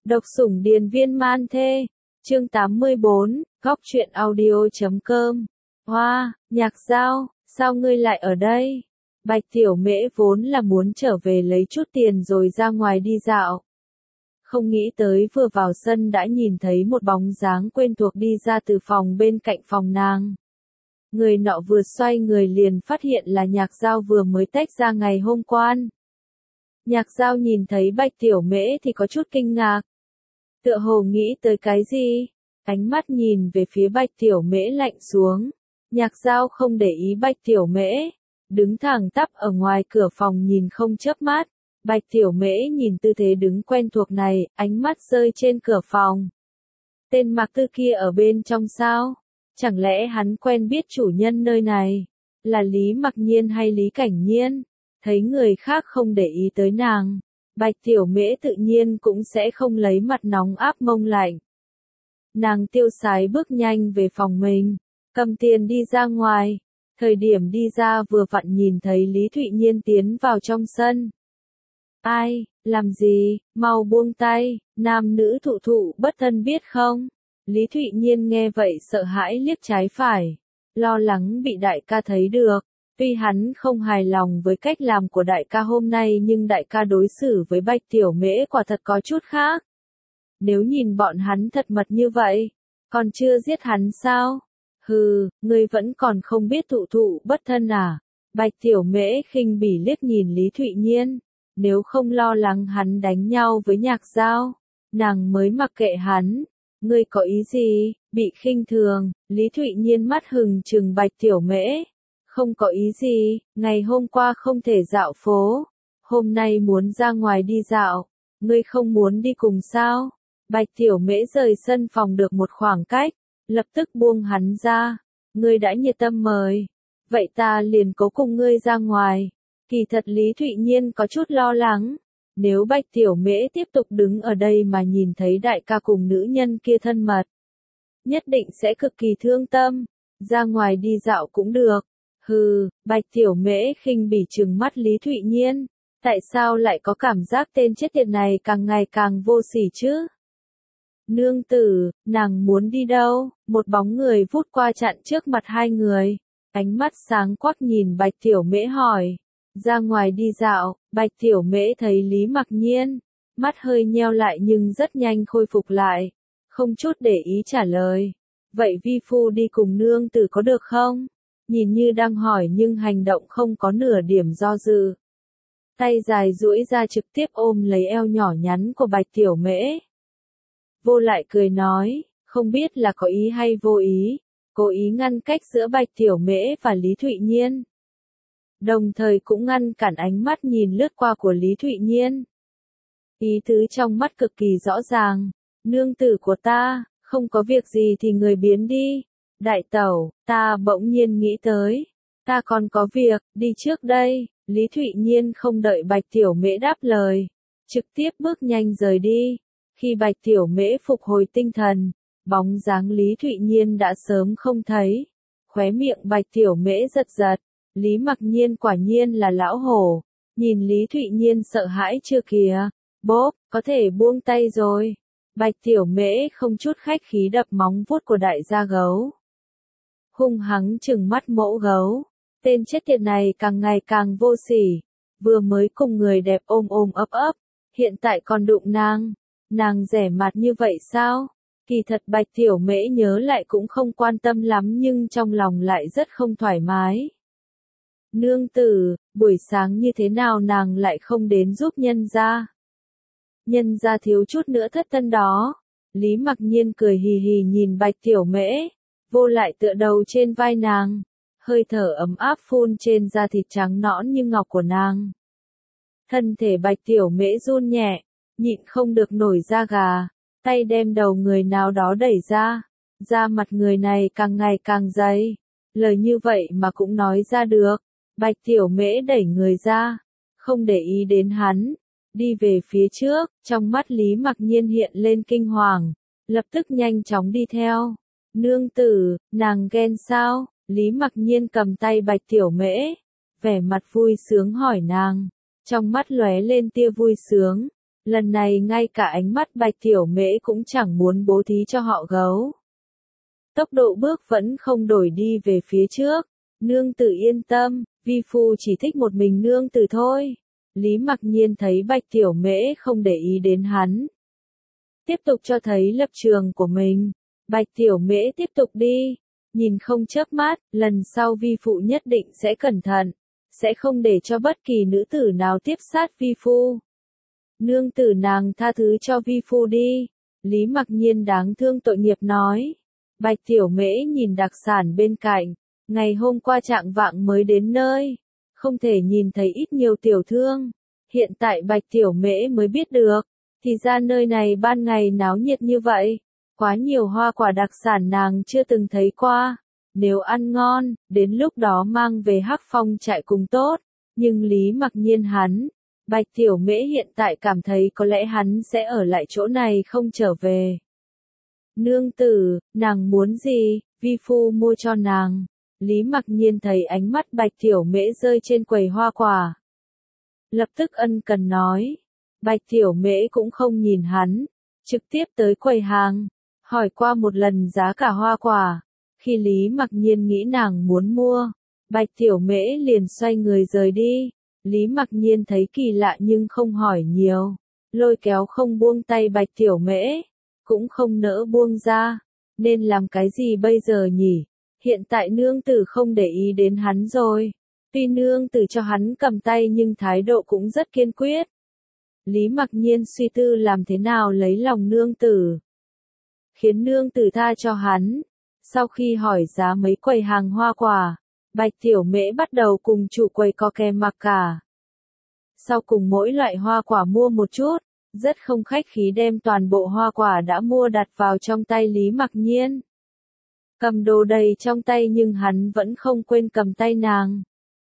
Độc sủng điền viên man thê. Chương 84, góc truyện audio.com. Hoa, Nhạc Giao, sao ngươi lại ở đây? Bạch Tiểu Mễ vốn là muốn trở về lấy chút tiền rồi ra ngoài đi dạo. Không nghĩ tới vừa vào sân đã nhìn thấy một bóng dáng quen thuộc đi ra từ phòng bên cạnh phòng nàng. Người nọ vừa xoay người liền phát hiện là Nhạc Giao vừa mới tách ra ngày hôm qua. Nhạc Giao nhìn thấy Bạch Tiểu Mễ thì có chút kinh ngạc. Tựa hồ nghĩ tới cái gì? Ánh mắt nhìn về phía Bạch Tiểu Mễ lạnh xuống. Nhạc Giao không để ý Bạch Tiểu Mễ, đứng thẳng tắp ở ngoài cửa phòng nhìn không chớp mắt. Bạch Tiểu Mễ nhìn tư thế đứng quen thuộc này, ánh mắt rơi trên cửa phòng. Tên Mạc Tư kia ở bên trong sao? Chẳng lẽ hắn quen biết chủ nhân nơi này? Là Lý Mặc Nhiên hay Lý Cảnh Nhiên? Thấy người khác không để ý tới nàng, Bạch Tiểu Mễ tự nhiên cũng sẽ không lấy mặt nóng áp mông lạnh. Nàng tiêu sái bước nhanh về phòng mình, cầm tiền đi ra ngoài. Thời điểm đi ra vừa vặn nhìn thấy Lý Thụy Nhiên tiến vào trong sân. Ai, làm gì, mau buông tay, nam nữ thụ thụ bất thân biết không? Lý Thụy Nhiên nghe vậy sợ hãi liếc trái phải, lo lắng bị đại ca thấy được. Tuy hắn không hài lòng với cách làm của đại ca hôm nay nhưng đại ca đối xử với Bạch Tiểu Mễ quả thật có chút khác. Nếu nhìn bọn hắn thật mật như vậy, còn chưa giết hắn sao? Hừ, ngươi vẫn còn không biết thụ thụ bất thân à? Bạch Tiểu Mễ khinh bỉ liếc nhìn Lý Thụy Nhiên. Nếu không lo lắng hắn đánh nhau với Nhạc Giao, nàng mới mặc kệ hắn. Ngươi có ý gì? Bị khinh thường, Lý Thụy Nhiên mắt hừng trừng Bạch Tiểu Mễ. Không có ý gì, ngày hôm qua không thể dạo phố, hôm nay muốn ra ngoài đi dạo, ngươi không muốn đi cùng sao? Bạch Tiểu Mễ rời sân phòng được một khoảng cách, lập tức buông hắn ra, ngươi đã nhiệt tâm mời, vậy ta liền cố cùng ngươi ra ngoài. Kỳ thật Lý Thụy Nhiên có chút lo lắng, nếu Bạch Tiểu Mễ tiếp tục đứng ở đây mà nhìn thấy đại ca cùng nữ nhân kia thân mật, nhất định sẽ cực kỳ thương tâm, ra ngoài đi dạo cũng được. Hừ, Bạch Tiểu Mễ khinh bỉ trừng mắt Lý Thụy Nhiên, tại sao lại có cảm giác tên chết tiệt này càng ngày càng vô sỉ chứ? Nương tử, nàng muốn đi đâu? Một bóng người vút qua chặn trước mặt hai người, ánh mắt sáng quắc nhìn Bạch Tiểu Mễ hỏi. Ra ngoài đi dạo, Bạch Tiểu Mễ thấy Lý Mặc Nhiên, mắt hơi nheo lại nhưng rất nhanh khôi phục lại, không chút để ý trả lời. Vậy vi phu đi cùng nương tử có được không? Nhìn như đang hỏi nhưng hành động không có nửa điểm do dự. Tay dài duỗi ra trực tiếp ôm lấy eo nhỏ nhắn của Bạch Tiểu Mễ. Vô lại cười nói, không biết là có ý hay vô ý, cố ý ngăn cách giữa Bạch Tiểu Mễ và Lý Thụy Nhiên. Đồng thời cũng ngăn cản ánh mắt nhìn lướt qua của Lý Thụy Nhiên. Ý tứ trong mắt cực kỳ rõ ràng, nương tử của ta, không có việc gì thì người biến đi. Đại tẩu, ta bỗng nhiên nghĩ tới, ta còn có việc, đi trước đây. Lý Thụy Nhiên không đợi Bạch Tiểu Mễ đáp lời, trực tiếp bước nhanh rời đi. Khi Bạch Tiểu Mễ phục hồi tinh thần, bóng dáng Lý Thụy Nhiên đã sớm không thấy. Khóe miệng Bạch Tiểu Mễ giật giật, Lý Mặc Nhiên quả nhiên là lão hổ. Nhìn Lý Thụy Nhiên sợ hãi chưa kìa, bốp, có thể buông tay rồi. Bạch Tiểu Mễ không chút khách khí đập móng vuốt của đại gia gấu. Hung hăng trừng mắt mẫu gấu, tên chết tiệt này càng ngày càng vô sỉ, vừa mới cùng người đẹp ôm ôm ấp ấp, hiện tại còn đụng nàng rẻ mạt như vậy sao? Kỳ thật Bạch Tiểu Mễ nhớ lại cũng không quan tâm lắm nhưng trong lòng lại rất không thoải mái. Nương tử, buổi sáng như thế nào nàng lại không đến giúp nhân gia? Nhân gia thiếu chút nữa thất thân đó. Lý Mặc Nhiên cười hì hì nhìn Bạch Tiểu Mễ. Vô lại tựa đầu trên vai nàng, hơi thở ấm áp phun trên da thịt trắng nõn như ngọc của nàng. Thân thể Bạch Tiểu Mễ run nhẹ, nhịn không được nổi da gà, tay đem đầu người nào đó đẩy ra, da mặt người này càng ngày càng dày, lời như vậy mà cũng nói ra được. Bạch Tiểu Mễ đẩy người ra, không để ý đến hắn, đi về phía trước, trong mắt Lý Mặc Nhiên hiện lên kinh hoàng, lập tức nhanh chóng đi theo. Nương tử, nàng ghen sao? Lý Mặc Nhiên cầm tay Bạch Tiểu Mễ, vẻ mặt vui sướng hỏi nàng, trong mắt lóe lên tia vui sướng. Lần này ngay cả ánh mắt Bạch Tiểu Mễ cũng chẳng muốn bố thí cho họ gấu. Tốc độ bước vẫn không đổi đi về phía trước. Nương tử yên tâm, vi phu chỉ thích một mình nương tử thôi. Lý Mặc Nhiên thấy Bạch Tiểu Mễ không để ý đến hắn. Tiếp tục cho thấy lập trường của mình. Bạch Tiểu Mễ tiếp tục đi. Nhìn không chớp mắt, lần sau vi phụ nhất định sẽ cẩn thận. Sẽ không để cho bất kỳ nữ tử nào tiếp sát vi phu. Nương tử nàng tha thứ cho vi phu đi. Lý Mặc Nhiên đáng thương tội nghiệp nói. Bạch Tiểu Mễ nhìn đặc sản bên cạnh. Ngày hôm qua trạng vạng mới đến nơi. Không thể nhìn thấy ít nhiều tiểu thương. Hiện tại Bạch Tiểu Mễ mới biết được. Thì ra nơi này ban ngày náo nhiệt như vậy. Quá nhiều hoa quả đặc sản nàng chưa từng thấy qua. Nếu ăn ngon, đến lúc đó mang về Hắc Phong trại cùng tốt. Nhưng Lý Mặc Nhiên hắn, Bạch Tiểu Mễ hiện tại cảm thấy có lẽ hắn sẽ ở lại chỗ này không trở về. Nương tử, nàng muốn gì, vi phu mua cho nàng. Lý Mặc Nhiên thấy ánh mắt Bạch Tiểu Mễ rơi trên quầy hoa quả. Lập tức ân cần nói. Bạch Tiểu Mễ cũng không nhìn hắn, trực tiếp tới quầy hàng, hỏi qua một lần giá cả hoa quả. Khi Lý Mặc Nhiên nghĩ nàng muốn mua, Bạch Tiểu Mễ liền xoay người rời đi. Lý Mặc Nhiên thấy kỳ lạ nhưng không hỏi nhiều, lôi kéo không buông tay Bạch Tiểu Mễ, cũng không nỡ buông ra. Nên làm cái gì bây giờ nhỉ? Hiện tại nương tử không để ý đến hắn rồi. Tuy nương tử cho hắn cầm tay nhưng thái độ cũng rất kiên quyết. Lý Mặc Nhiên suy tư làm thế nào lấy lòng nương tử, khiến nương tử tha cho hắn. Sau khi hỏi giá mấy quầy hàng hoa quả, Bạch Tiểu Mễ bắt đầu cùng chủ quầy co kè mặc cả. Sau cùng mỗi loại hoa quả mua một chút, rất không khách khí đem toàn bộ hoa quả đã mua đặt vào trong tay Lý Mặc Nhiên. Cầm đồ đầy trong tay nhưng hắn vẫn không quên cầm tay nàng.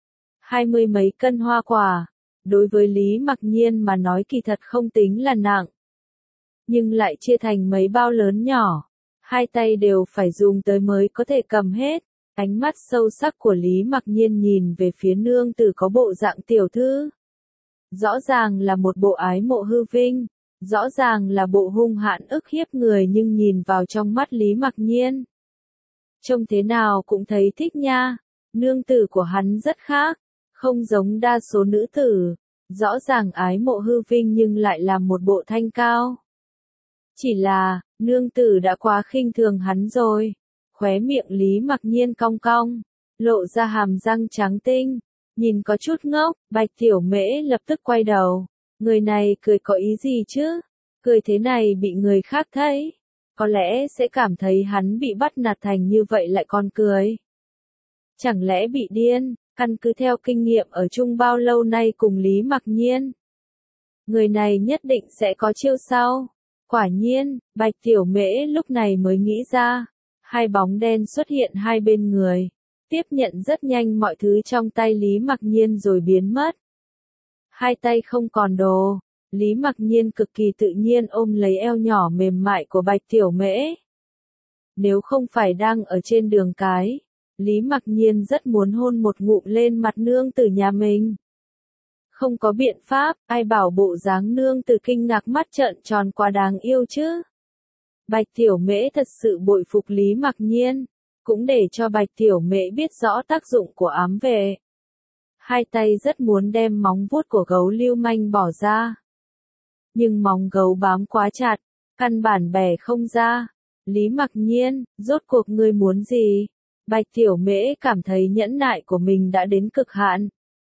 20 mấy cân hoa quả, đối với Lý Mặc Nhiên mà nói kỳ thật không tính là nặng. Nhưng lại chia thành mấy bao lớn nhỏ, hai tay đều phải dùng tới mới có thể cầm hết. Ánh mắt sâu sắc của Lý Mặc Nhiên nhìn về phía nương tử có bộ dạng tiểu thư. Rõ ràng là một bộ ái mộ hư vinh, rõ ràng là bộ hung hãn ức hiếp người nhưng nhìn vào trong mắt Lý Mặc Nhiên. Trông thế nào cũng thấy thích nha, nương tử của hắn rất khác, không giống đa số nữ tử, rõ ràng ái mộ hư vinh nhưng lại là một bộ thanh cao. Chỉ là, nương tử đã quá khinh thường hắn rồi. Khóe miệng Lý Mặc Nhiên cong cong, lộ ra hàm răng trắng tinh, nhìn có chút ngốc. Bạch Tiểu Mễ lập tức quay đầu. Người này cười có ý gì chứ? Cười thế này bị người khác thấy, có lẽ sẽ cảm thấy hắn bị bắt nạt thành như vậy lại còn cười. Chẳng lẽ bị điên? Căn cứ theo kinh nghiệm ở chung bao lâu nay cùng Lý Mặc Nhiên, người này nhất định sẽ có chiêu sau. Quả nhiên, Bạch Tiểu Mễ lúc này mới nghĩ ra. Hai bóng đen xuất hiện hai bên người, tiếp nhận rất nhanh mọi thứ trong tay Lý Mặc Nhiên rồi biến mất. Hai tay không còn đồ, Lý Mặc Nhiên cực kỳ tự nhiên ôm lấy eo nhỏ mềm mại của Bạch Tiểu Mễ. Nếu không phải đang ở trên đường cái, Lý Mặc Nhiên rất muốn hôn một ngụm lên mặt nương tử nhà mình. Không có biện pháp, ai bảo bộ dáng nương tử kinh ngạc mắt trợn tròn quá đáng yêu chứ. Bạch Tiểu Mễ thật sự bội phục Lý Mặc Nhiên, cũng để cho Bạch Tiểu Mễ biết rõ tác dụng của ám vệ. Hai tay rất muốn đem móng vuốt của gấu lưu manh bỏ ra. Nhưng móng gấu bám quá chặt, căn bản bẻ không ra. Lý Mặc Nhiên, rốt cuộc ngươi muốn gì? Bạch Tiểu Mễ cảm thấy nhẫn nại của mình đã đến cực hạn.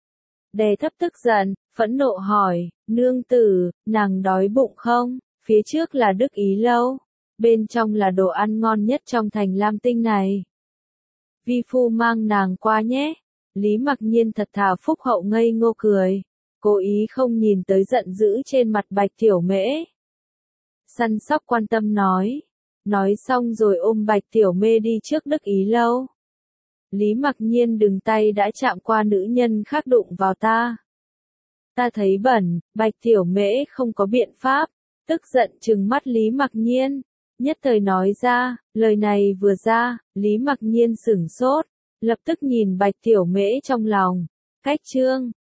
Đè thấp tức giận, phẫn nộ hỏi, nương tử, nàng đói bụng không? Phía trước là Đức Ý Lâu, bên trong là đồ ăn ngon nhất trong thành Lam Tinh này. Vi phu mang nàng qua nhé. Lý Mặc Nhiên thật thà phúc hậu ngây ngô cười, cố ý không nhìn tới giận dữ trên mặt Bạch Tiểu Mễ. Săn sóc quan tâm nói xong rồi ôm Bạch Tiểu Mễ đi trước Đức Ý Lâu. Lý Mặc Nhiên đừng tay đã chạm qua nữ nhân khác đụng vào ta. Ta thấy bẩn. Bạch Tiểu Mễ không có biện pháp, tức giận trừng mắt Lý Mặc Nhiên, nhất thời nói ra. Lời này vừa ra, Lý Mặc Nhiên sửng sốt, lập tức nhìn Bạch Tiểu Mễ trong lòng. Cách chương